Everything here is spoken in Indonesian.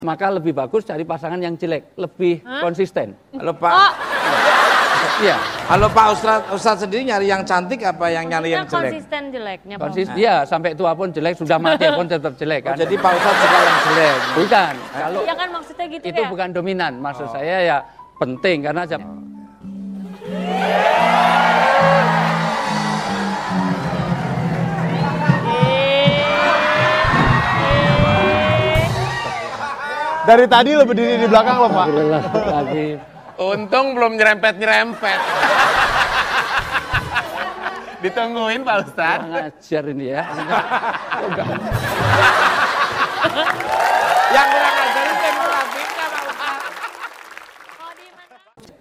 Maka lebih bagus cari pasangan yang jelek, lebih konsisten. Halo Pak. Iya. Halo Pak Ustadz sendiri nyari yang cantik apa yang nyari yang jelek? Konsisten jeleknya Pak. Konsisten, iya sampai tua pun jelek, sudah mati pun tetap jelek kan. Jadi Pak Ustadz suka yang jelek? Bukan. Kalau Ya kan maksudnya gitu itu ya. bukan dominan, maksud saya ya penting karena Dari tadi lo berdiri di belakang lo, Pak. Untung belum nyerempet-nyerempet. Ditungguin Pak Ustadz. ngajar ini ya. Yang kurang